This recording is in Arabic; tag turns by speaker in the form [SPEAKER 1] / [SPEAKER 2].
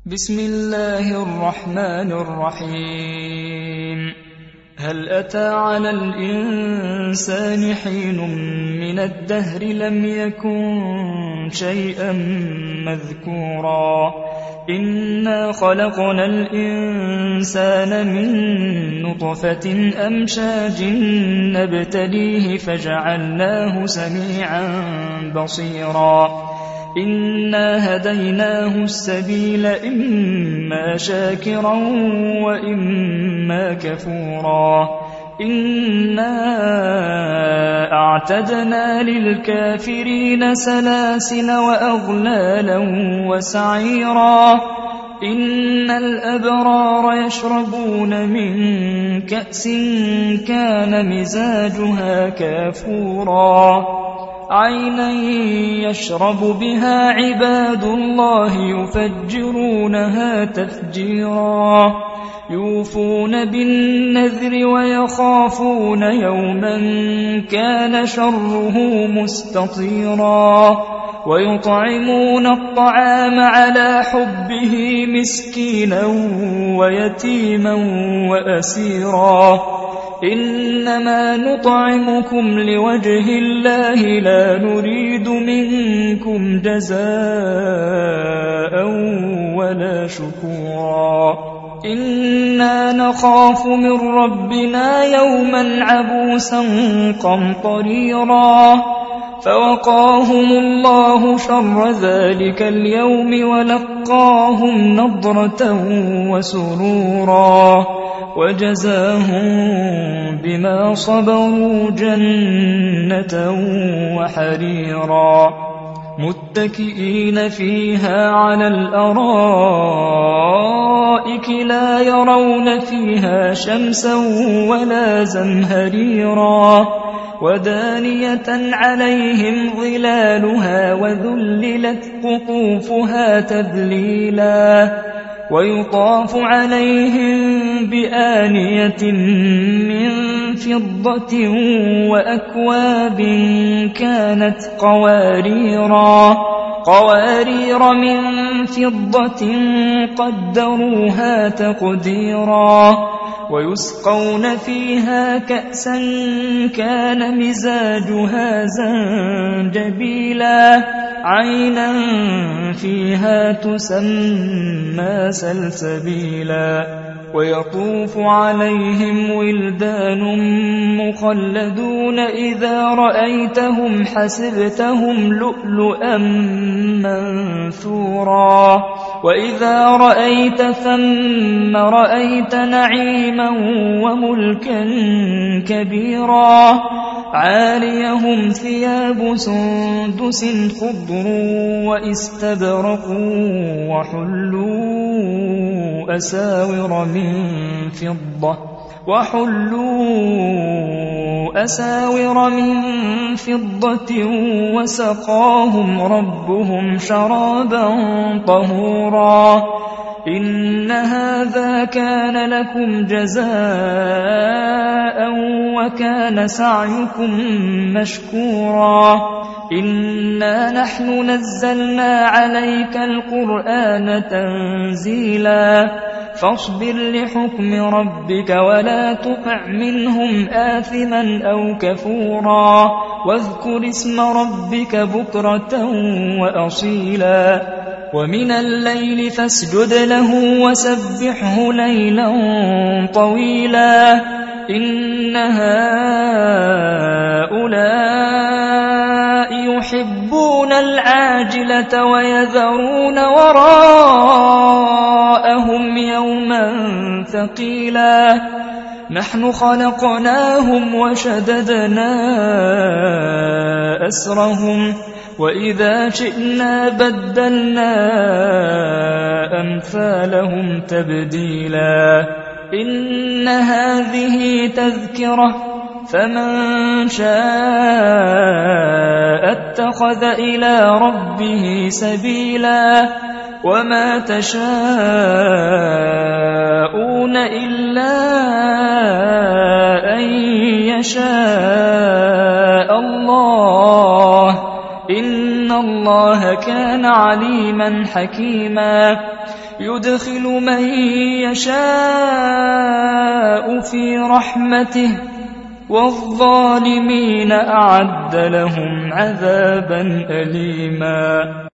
[SPEAKER 1] بسم الله الرحمن الرحيم. هل أتى على الإنسان حين من الدهر لم يكن شيئا مذكورا إنا خلقنا الإنسان من نطفة أمشاج نبتليه فجعلناه سميعا بصيرا إنا هديناه السبيل إما شاكرا وإما كفورا إنا أعتدنا للكافرين سلاسل وأغلالا وسعيرا إن الأبرار يشربون من كأس كان مزاجها كافورا عينا يشرب بها عباد الله يفجرونها تفجيرا يوفون بالنذر ويخافون يوما كان شره مستطيرا ويطعمون الطعام على حبه مسكينا ويتيما وأسيرا إنما نطعمكم لوجه الله لا نريد منكم جزاء ولا شكورا إنا نخاف من ربنا يوما عبوسا قمطريرا فوقاهم الله شر ذلك اليوم ولقاهم نضرة وسرورا وجزاهم بما صبروا جنة وحريرا متكئين فيها على الأرائك لا يرون فيها شمسا ولا زمهريرا ودانية عليهم ظلالها وذللت قطوفها تذليلا ويطاف عليهم بآنية من فضة وأكواب كانت قوارير من فضة قدروها تقديرا ويسقون فيها كأسا كان مزاجها زنجبيلا عينا فيها تسمى سلسبيلا ويطوف عليهم ولدان مخلدون إذا رأيتهم حسبتهم لؤلؤا منثورا وإذا رأيت ثم رأيت نعيما وملكا كبيرا عاليهم ثياب سندس خضر واستبرق وحلوا أساور من فضة وسقاهم ربهم شرابا طهورا إن هذا كان لكم جزاء وكان سعيكم مشكورا إنا نحن نزلنا عليك القرآن تنزيلا فاصبر لحكم ربك ولا تطع منهم آثما أو كفورا واذكر اسم ربك بكرة وأصيلا ومن الليل فاسجد له وسبحه ليلا طويلا إن هؤلاء يحبون العاجلة ويذرون وراءهم يوما ثقيلا نحن خلقناهم وشددنا أسرهم وإذا شئنا بدلنا أمثالهم تبديلا إن هذه تذكرة فمن شاء اتخذ إلى ربه سبيلا وما تشاءون إلا أن يشاء الله إن الله كان عليما حكيما يدخل من يشاء في رحمته والظالمين أعد لهم عذابا أليما.